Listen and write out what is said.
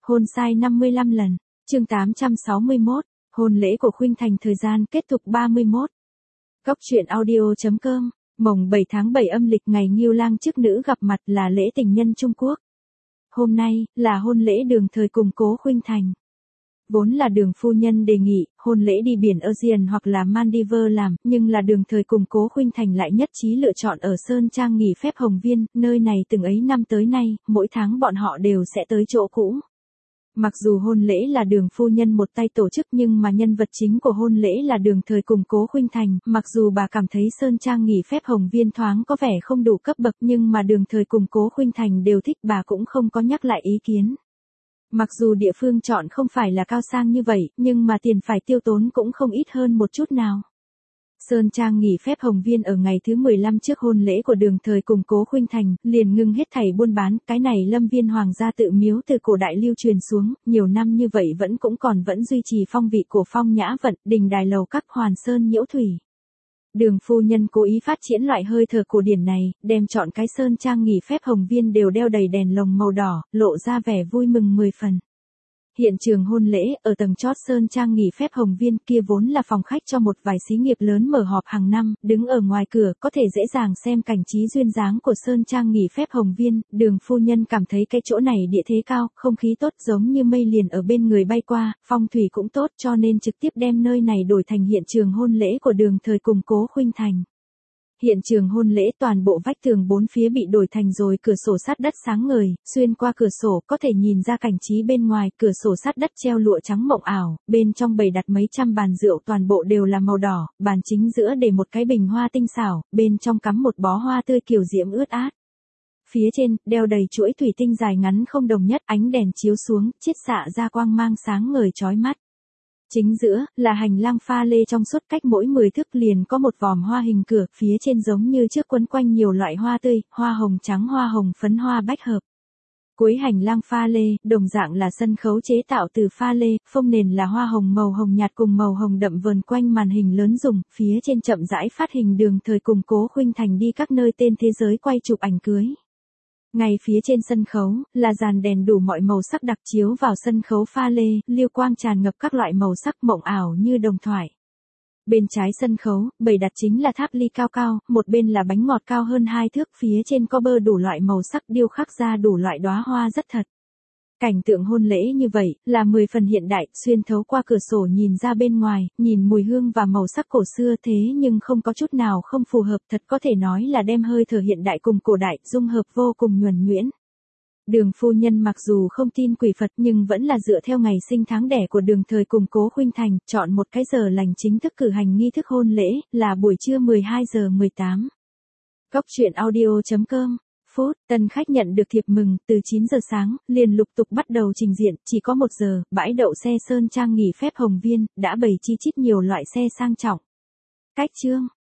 Hôn sai 55 lần. Chương 861. Hôn lễ của Khuynh Thành, thời gian kết thúc 31. Góc truyện audio.com. Mồng 7 tháng 7 âm lịch, ngày Ngưu Lang chức nữ gặp mặt, là lễ tình nhân Trung Quốc. Hôm nay là hôn lễ Đường Thời cùng Cố Khuynh Thành. Vốn là Đường phu nhân đề nghị hôn lễ đi biển Aegean hoặc là Maldives làm, nhưng là Đường Thời cùng Cố Khuynh Thành lại nhất trí lựa chọn ở Sơn Trang nghỉ phép Hồng Viên, nơi này từng ấy năm tới nay, mỗi tháng bọn họ đều sẽ tới chỗ cũ. Mặc dù hôn lễ là Đường phu nhân một tay tổ chức, nhưng mà nhân vật chính của hôn lễ là Đường Thời cùng Cố Khuynh Thành. Mặc dù bà cảm thấy Sơn Trang nghỉ phép Hồng Viên thoáng có vẻ không đủ cấp bậc, nhưng mà Đường Thời cùng Cố Khuynh Thành đều thích, bà cũng không có nhắc lại ý kiến. Mặc dù địa phương chọn không phải là cao sang như vậy, nhưng mà tiền phải tiêu tốn cũng không ít hơn một chút nào. Sơn Trang nghỉ phép Hồng Viên ở ngày thứ 15 trước hôn lễ của Đường Thời cùng Cố Khuynh Thành, liền ngưng hết thảy buôn bán. Cái này Lâm Viên hoàng gia tự miếu từ cổ đại lưu truyền xuống, nhiều năm như vậy vẫn duy trì phong vị của Phong Nhã Vận, đình đài lầu các, Hoàn Sơn Nhiễu Thủy. Đường phu nhân cố ý phát triển loại hơi thở cổ điển này, đem chọn cái Sơn Trang nghỉ phép Hồng Viên đều đeo đầy đèn lồng màu đỏ, lộ ra vẻ vui mừng 10 phần. Hiện trường hôn lễ, ở tầng chót Sơn Trang nghỉ phép Hồng Viên, kia vốn là phòng khách cho một vài xí nghiệp lớn mở họp hàng năm, đứng ở ngoài cửa có thể dễ dàng xem cảnh trí duyên dáng của Sơn Trang nghỉ phép Hồng Viên. Đường phu nhân cảm thấy cái chỗ này địa thế cao, không khí tốt, giống như mây liền ở bên người bay qua, phong thủy cũng tốt, cho nên trực tiếp đem nơi này đổi thành hiện trường hôn lễ của Đường Thời cùng Cố Khuynh Thành. Hiện trường hôn lễ, toàn bộ vách tường bốn phía bị đổi thành rồi cửa sổ sắt đất sáng ngời, xuyên qua cửa sổ có thể nhìn ra cảnh trí bên ngoài. Cửa sổ sắt đất treo lụa trắng mộng ảo, bên trong bày đặt mấy trăm bàn rượu, toàn bộ đều là màu đỏ, bàn chính giữa để một cái bình hoa tinh xảo, bên trong cắm một bó hoa tươi kiều diễm ướt át. Phía trên, đeo đầy chuỗi thủy tinh dài ngắn không đồng nhất, ánh đèn chiếu xuống, chiết xạ ra quang mang sáng ngời chói mắt. Chính giữa, là hành lang pha lê trong suốt, cách mỗi 10 thước liền có một vòm hoa hình cửa, phía trên giống như trước quấn quanh nhiều loại hoa tươi, hoa hồng trắng, hoa hồng phấn, hoa bách hợp. Cuối hành lang pha lê, đồng dạng là sân khấu chế tạo từ pha lê, phông nền là hoa hồng màu hồng nhạt cùng màu hồng đậm vờn quanh màn hình lớn dùng, phía trên chậm rãi phát hình Đường Thời cùng Cố Khuynh Thành đi các nơi tên thế giới quay chụp ảnh cưới. Ngay phía trên sân khấu, là dàn đèn đủ mọi màu sắc đặc chiếu vào sân khấu pha lê, lưu quang tràn ngập các loại màu sắc mộng ảo như đồng thoại. Bên trái sân khấu, bày đặt chính là tháp ly cao cao, một bên là bánh ngọt cao hơn 2 thước, phía trên có bơ đủ loại màu sắc điêu khắc ra đủ loại đóa hoa rất thật. Cảnh tượng hôn lễ như vậy, là 10 phần hiện đại, xuyên thấu qua cửa sổ nhìn ra bên ngoài, nhìn mùi hương và màu sắc cổ xưa, thế nhưng không có chút nào không phù hợp, thật có thể nói là đem hơi thở hiện đại cùng cổ đại, dung hợp vô cùng nhuần nhuyễn. Đường phu nhân mặc dù không tin quỷ Phật, nhưng vẫn là dựa theo ngày sinh tháng đẻ của Đường Thời cùng Cố Khuynh Thành, chọn một cái giờ lành chính thức cử hành nghi thức hôn lễ, là buổi trưa 12:18. Góc truyện audio.com. Tân khách nhận được thiệp mừng, từ 9 giờ sáng, liền lục tục bắt đầu trình diện, chỉ có 1 giờ, bãi đậu xe Sơn Trang nghỉ phép Hồng Viên, đã bày chi chít nhiều loại xe sang trọng. Cách chương.